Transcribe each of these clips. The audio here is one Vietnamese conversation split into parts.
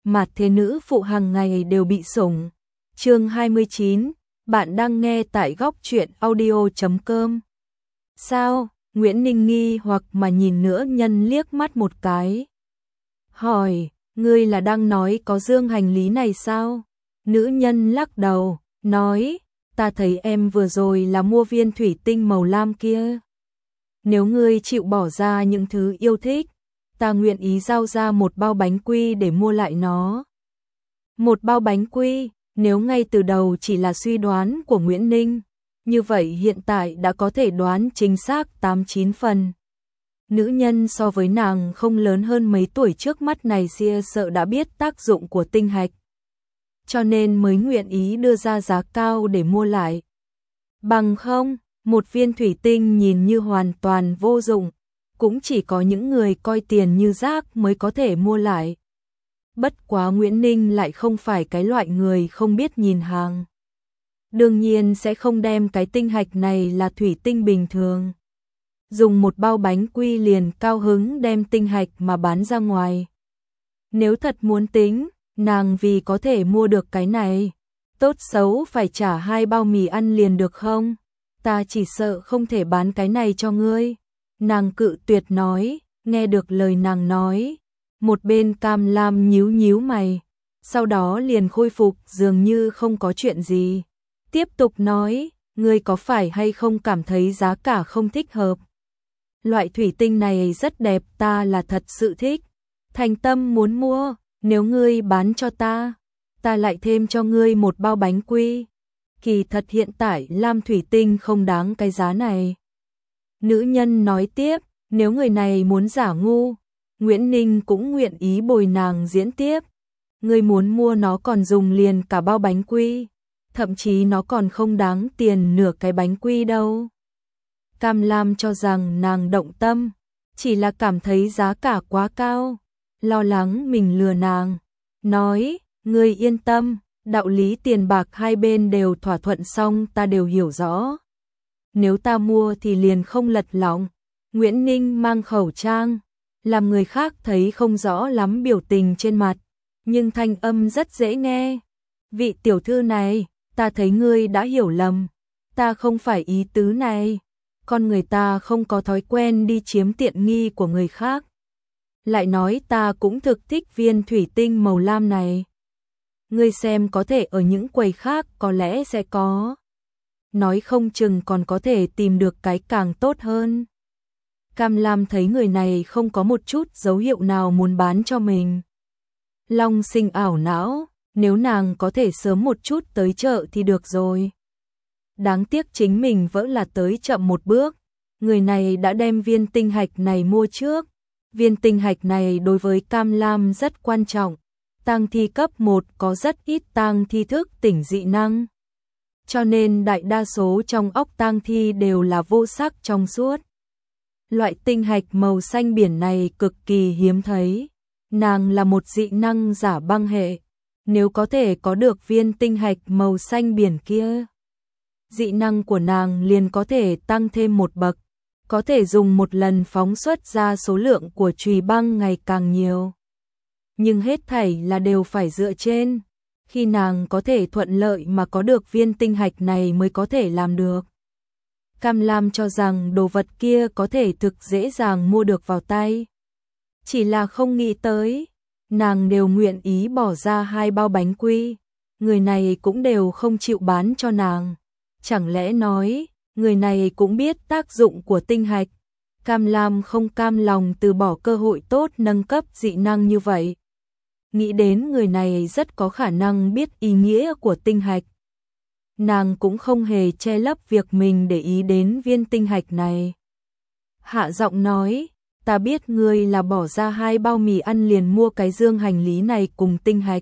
mà thế nữ phụ hàng ngày đều bị sủng. Chương 29, bạn đang nghe tại góc truyện audio.com. Sao? Nguyễn Ninh nghi hoặc mà nhìn nữ nhân liếc mắt một cái. Hỏi, ngươi là đang nói có dương hành lý này sao? Nữ nhân lắc đầu, nói, ta thấy em vừa rồi là mua viên thủy tinh màu lam kia. Nếu ngươi chịu bỏ ra những thứ yêu thích, ta nguyện ý giao ra một bao bánh quy để mua lại nó. Một bao bánh quy, nếu ngay từ đầu chỉ là suy đoán của Nguyễn Ninh, như vậy hiện tại đã có thể đoán chính xác 8-9 phần. Nữ nhân so với nàng không lớn hơn mấy tuổi trước mắt này xia sợ đã biết tác dụng của tinh hạch, cho nên mới nguyện ý đưa ra giá cao để mua lại. Bằng không, một viên thủy tinh nhìn như hoàn toàn vô dụng, cũng chỉ có những người coi tiền như rác mới có thể mua lại. Bất quá Nguyễn Ninh lại không phải cái loại người không biết nhìn hàng. Đương nhiên sẽ không đem cái tinh hạch này là thủy tinh bình thường. Dùng một bao bánh quy liền cao hứng đem tinh hạch mà bán ra ngoài. Nếu thật muốn tính, nàng vì có thể mua được cái này, tốt xấu phải trả 2 bao mì ăn liền được không? Ta chỉ sợ không thể bán cái này cho ngươi. Nàng cự tuyệt nói, nghe được lời nàng nói. Một bên Cam Lam nhíu nhíu mày, sau đó liền khôi phục dường như không có chuyện gì. Tiếp tục nói, ngươi có phải hay không cảm thấy giá cả không thích hợp? Loại thủy tinh này rất đẹp, ta là thật sự thích. Thành tâm muốn mua, nếu ngươi bán cho ta lại thêm cho ngươi một bao bánh quy. Kỳ thật hiện tại lam thủy tinh không đáng cái giá này. Nữ nhân nói tiếp, nếu người này muốn giả ngu, Nguyễn Ninh cũng nguyện ý bồi nàng diễn tiếp. Ngươi muốn mua nó còn dùng liền cả bao bánh quy, thậm chí nó còn không đáng tiền nửa cái bánh quy đâu. Cam Lam cho rằng nàng động tâm, chỉ là cảm thấy giá cả quá cao, lo lắng mình lừa nàng. Nói, ngươi yên tâm, đạo lý tiền bạc hai bên đều thỏa thuận xong ta đều hiểu rõ. Nếu ta mua thì liền không lật lọng. Nguyễn Ninh mang khẩu trang, làm người khác thấy không rõ lắm biểu tình trên mặt, nhưng thanh âm rất dễ nghe. Vị tiểu thư này, ta thấy ngươi đã hiểu lầm, ta không phải ý tứ này. Con người ta không có thói quen đi chiếm tiện nghi của người khác. Lại nói ta cũng thực thích viên thủy tinh màu lam này. Ngươi xem có thể ở những quầy khác có lẽ sẽ có. Nói không chừng còn có thể tìm được cái càng tốt hơn. Cam Lam thấy người này không có một chút dấu hiệu nào muốn bán cho mình. Long sinh ảo não, nếu nàng có thể sớm một chút tới chợ thì được rồi. Đáng tiếc chính mình vẫn là tới chậm một bước. Người này đã đem viên tinh hạch này mua trước. Viên tinh hạch này đối với Cam Lam rất quan trọng. Tang thi cấp 1 có rất ít tang thi thức tỉnh dị năng. Cho nên đại đa số trong óc tang thi đều là vô sắc trong suốt. Loại tinh hạch màu xanh biển này cực kỳ hiếm thấy. Nàng là một dị năng giả băng hệ. Nếu có thể có được viên tinh hạch màu xanh biển kia, dị năng của nàng liền có thể tăng thêm một bậc. Có thể dùng một lần phóng xuất ra số lượng của chùy băng ngày càng nhiều. Nhưng hết thảy là đều phải dựa trên khi nàng có thể thuận lợi mà có được viên tinh hạch này mới có thể làm được. Cam Lam cho rằng đồ vật kia có thể thực dễ dàng mua được vào tay. Chỉ là không nghĩ tới, nàng đều nguyện ý bỏ ra 2 bao bánh quy. Người này cũng đều không chịu bán cho nàng. Chẳng lẽ nói, người này cũng biết tác dụng của tinh hạch. Cam Lam không cam lòng từ bỏ cơ hội tốt nâng cấp dị năng như vậy. Nghĩ đến người này rất có khả năng biết ý nghĩa của tinh hạch. Nàng cũng không hề che lấp việc mình để ý đến viên tinh hạch này. Hạ giọng nói, ta biết ngươi là bỏ ra 2 bao mì ăn liền mua cái dương hành lý này cùng tinh hạch.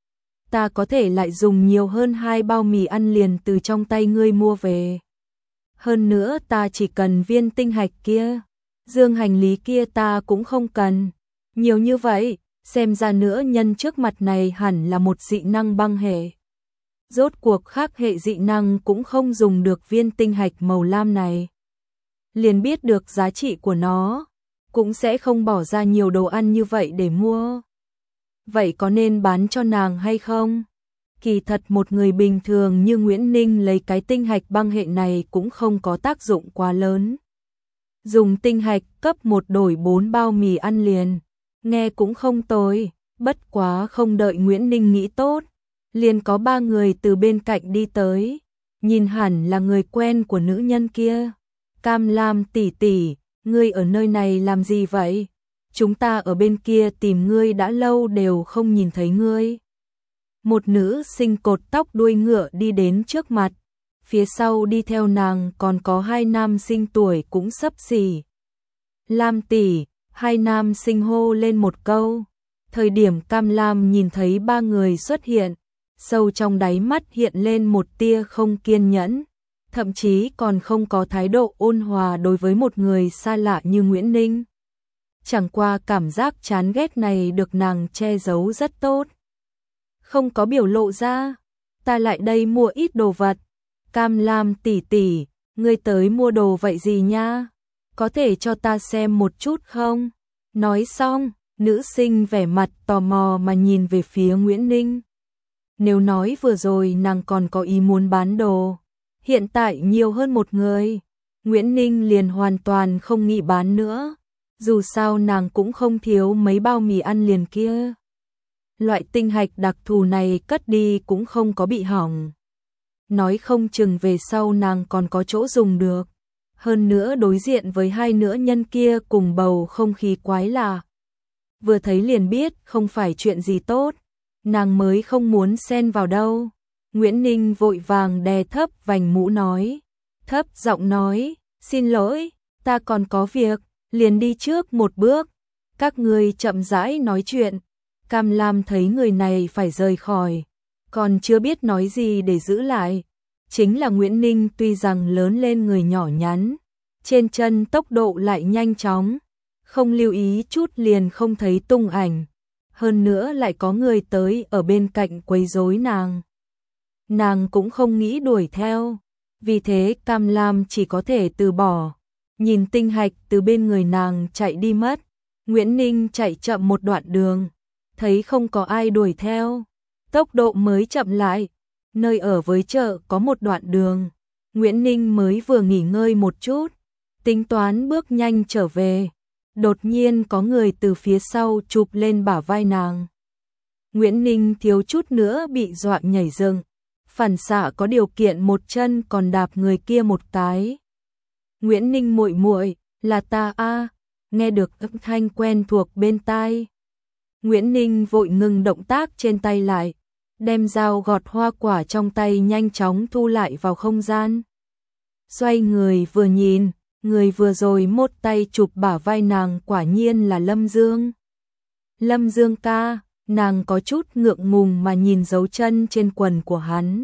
Ta có thể lại dùng nhiều hơn 2 bao mì ăn liền từ trong tay ngươi mua về. Hơn nữa ta chỉ cần viên tinh hạch kia, dương hành lý kia ta cũng không cần. Nhiều như vậy, xem ra nữa nhân trước mặt này hẳn là một dị năng băng hệ. Rốt cuộc khác hệ dị năng cũng không dùng được viên tinh hạch màu lam này. Liền biết được giá trị của nó, cũng sẽ không bỏ ra nhiều đồ ăn như vậy để mua. vậy có nên bán cho nàng hay không? Kỳ thật một người bình thường như Nguyễn Ninh lấy cái tinh hạch băng hệ này cũng không có tác dụng quá lớn. Dùng tinh hạch cấp 1 đổi 4 bao mì ăn liền, nghe cũng không tồi, bất quá không đợi Nguyễn Ninh nghĩ tốt, liền có 3 người từ bên cạnh đi tới, nhìn hẳn là người quen của nữ nhân kia. Cam Lam tỷ tỷ, ngươi ở nơi này làm gì vậy? Chúng ta ở bên kia tìm ngươi đã lâu đều không nhìn thấy ngươi. Một nữ sinh cột tóc đuôi ngựa đi đến trước mặt, phía sau đi theo nàng còn có 2 nam sinh tuổi cũng xấp xỉ. Lam tỷ, 2 nam sinh hô lên một câu. Thời điểm Cam Lam nhìn thấy 3 người xuất hiện, sâu trong đáy mắt hiện lên một tia không kiên nhẫn, thậm chí còn không có thái độ ôn hòa đối với một người xa lạ như Nguyễn Ninh. Chẳng qua cảm giác chán ghét này được nàng che giấu rất tốt, không có biểu lộ ra. Ta lại đây mua ít đồ vật. Cam Lam tỷ tỷ, ngươi tới mua đồ vậy gì nha? Có thể cho ta xem một chút không? Nói xong, nữ sinh vẻ mặt tò mò mà nhìn về phía Nguyễn Ninh. Nếu nói vừa rồi nàng còn có ý muốn bán đồ, hiện tại nhiều hơn một người, Nguyễn Ninh liền hoàn toàn không nghĩ bán nữa. Dù sao nàng cũng không thiếu mấy bao mì ăn liền kia. Loại tinh hạch đặc thù này cất đi cũng không có bị hỏng. Nói không chừng về sau nàng còn có chỗ dùng được. Hơn nữa đối diện với 2 nữ nhân kia cùng bầu không khí quái lạ. Vừa thấy liền biết không phải chuyện gì tốt. Nàng mới không muốn xen vào đâu. Nguyễn Ninh vội vàng đè thấp vành mũ nói. Thấp giọng nói, xin lỗi, ta còn có việc, liền đi trước một bước. Các ngươi chậm rãi nói chuyện. Cam Lam thấy người này phải rời khỏi, còn chưa biết nói gì để giữ lại. Chính là Nguyễn Ninh tuy rằng lớn lên người nhỏ nhắn, trên chân tốc độ lại nhanh chóng, không lưu ý chút liền không thấy tung ảnh. Hơn nữa lại có người tới ở bên cạnh quấy rối nàng. Nàng cũng không nghĩ đuổi theo, vì thế Cam Lam chỉ có thể từ bỏ. Nhìn tinh hạch từ bên người nàng chạy đi mất, Nguyễn Ninh chạy chậm một đoạn đường, thấy không có ai đuổi theo, tốc độ mới chậm lại. Nơi ở với chợ có một đoạn đường, Nguyễn Ninh mới vừa nghỉ ngơi một chút, tính toán bước nhanh trở về. Đột nhiên có người từ phía sau chụp lên bả vai nàng. Nguyễn Ninh thiếu chút nữa bị dọa nhảy dựng, phản xạ có điều kiện một chân còn đạp người kia một cái. Nguyễn Ninh muội muội, là ta a, nghe được âm thanh quen thuộc bên tai. Nguyễn Ninh vội ngừng động tác trên tay lại, đem dao gọt hoa quả trong tay nhanh chóng thu lại vào không gian. Xoay người vừa nhìn, người vừa rồi một tay chụp bả vai nàng quả nhiên là Lâm Dương. Lâm Dương ca, nàng có chút ngượng ngùng mà nhìn dấu chân trên quần của hắn.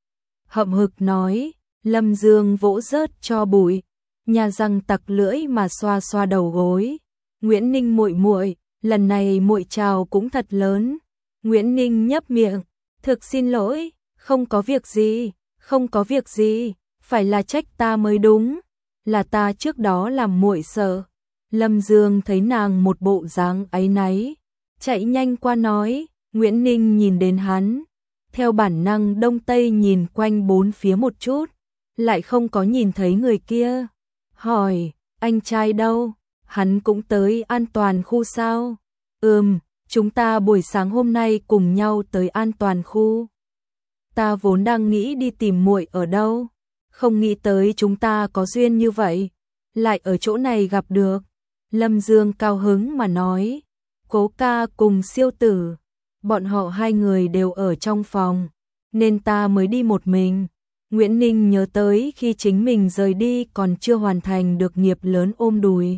Hậm hực nói, Lâm Dương vỗ rớt cho bụi, nhà răng tặc lưỡi mà xoa xoa đầu gối. Nguyễn Ninh muội muội, lần này muội chào cũng thật lớn. Nguyễn Ninh nhấp miệng, thực xin lỗi, không có việc gì, không có việc gì, phải là trách ta mới đúng, là ta trước đó làm muội sợ. Lâm Dương thấy nàng một bộ dáng áy náy, chạy nhanh qua nói. Nguyễn Ninh nhìn đến hắn, theo bản năng đông tây nhìn quanh bốn phía một chút, lại không có nhìn thấy người kia. Hỏi, anh trai đâu? Hắn cũng tới an toàn khu sao? Chúng ta buổi sáng hôm nay cùng nhau tới an toàn khu. Ta vốn đang nghĩ đi tìm muội ở đâu, không nghĩ tới chúng ta có duyên như vậy, lại ở chỗ này gặp được. Lâm Dương cao hứng mà nói, Cố ca cùng Siêu Tử, bọn họ 2 người đều ở trong phòng, nên ta mới đi một mình. Nguyễn Ninh nhớ tới khi chính mình rời đi còn chưa hoàn thành được nghiệp lớn ôm đùi.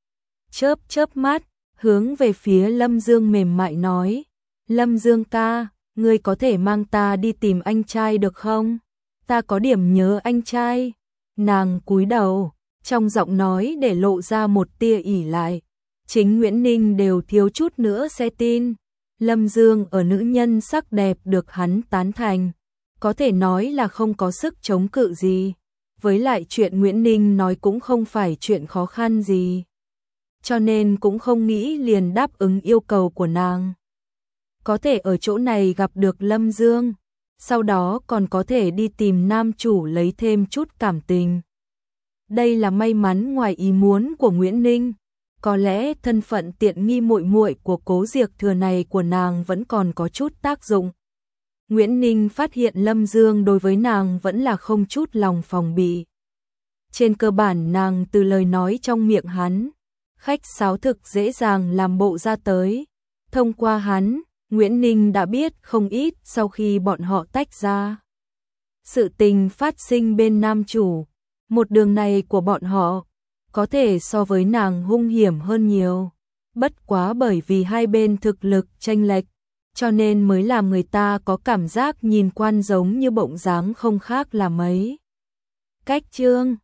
Chớp chớp mắt, hướng về phía Lâm Dương mềm mại nói, Lâm Dương ca, ngươi có thể mang ta đi tìm anh trai được không? Ta có điểm nhớ anh trai. Nàng cúi đầu, trong giọng nói để lộ ra một tia ỉ lại. Chính Nguyễn Ninh đều thiếu chút nữa sẽ tin. Lâm Dương ở nữ nhân sắc đẹp được hắn tán thành, có thể nói là không có sức chống cự gì. Với lại chuyện Nguyễn Ninh nói cũng không phải chuyện khó khăn gì, cho nên cũng không nghĩ liền đáp ứng yêu cầu của nàng. có thể ở chỗ này gặp được Lâm Dương, sau đó còn có thể đi tìm nam chủ lấy thêm chút cảm tình. Đây là may mắn ngoài ý muốn của Nguyễn Ninh, có lẽ thân phận tiện nghi muội muội của Cố Diệc Thừa này của nàng vẫn còn có chút tác dụng. Nguyễn Ninh phát hiện Lâm Dương đối với nàng vẫn là không chút lòng phòng bị. Trên cơ bản nàng từ lời nói trong miệng hắn, khách sáo thực dễ dàng làm bộ ra tới. Thông qua hắn, Nguyễn Ninh đã biết không ít sau khi bọn họ tách ra. Sự tình phát sinh bên nam chủ, một đường này của bọn họ, có thể so với nàng hung hiểm hơn nhiều. Bất quá bởi vì hai bên thực lực chênh lệch, cho nên mới làm người ta có cảm giác nhìn quan giống như bỗng dáng không khác là mấy. Cách chương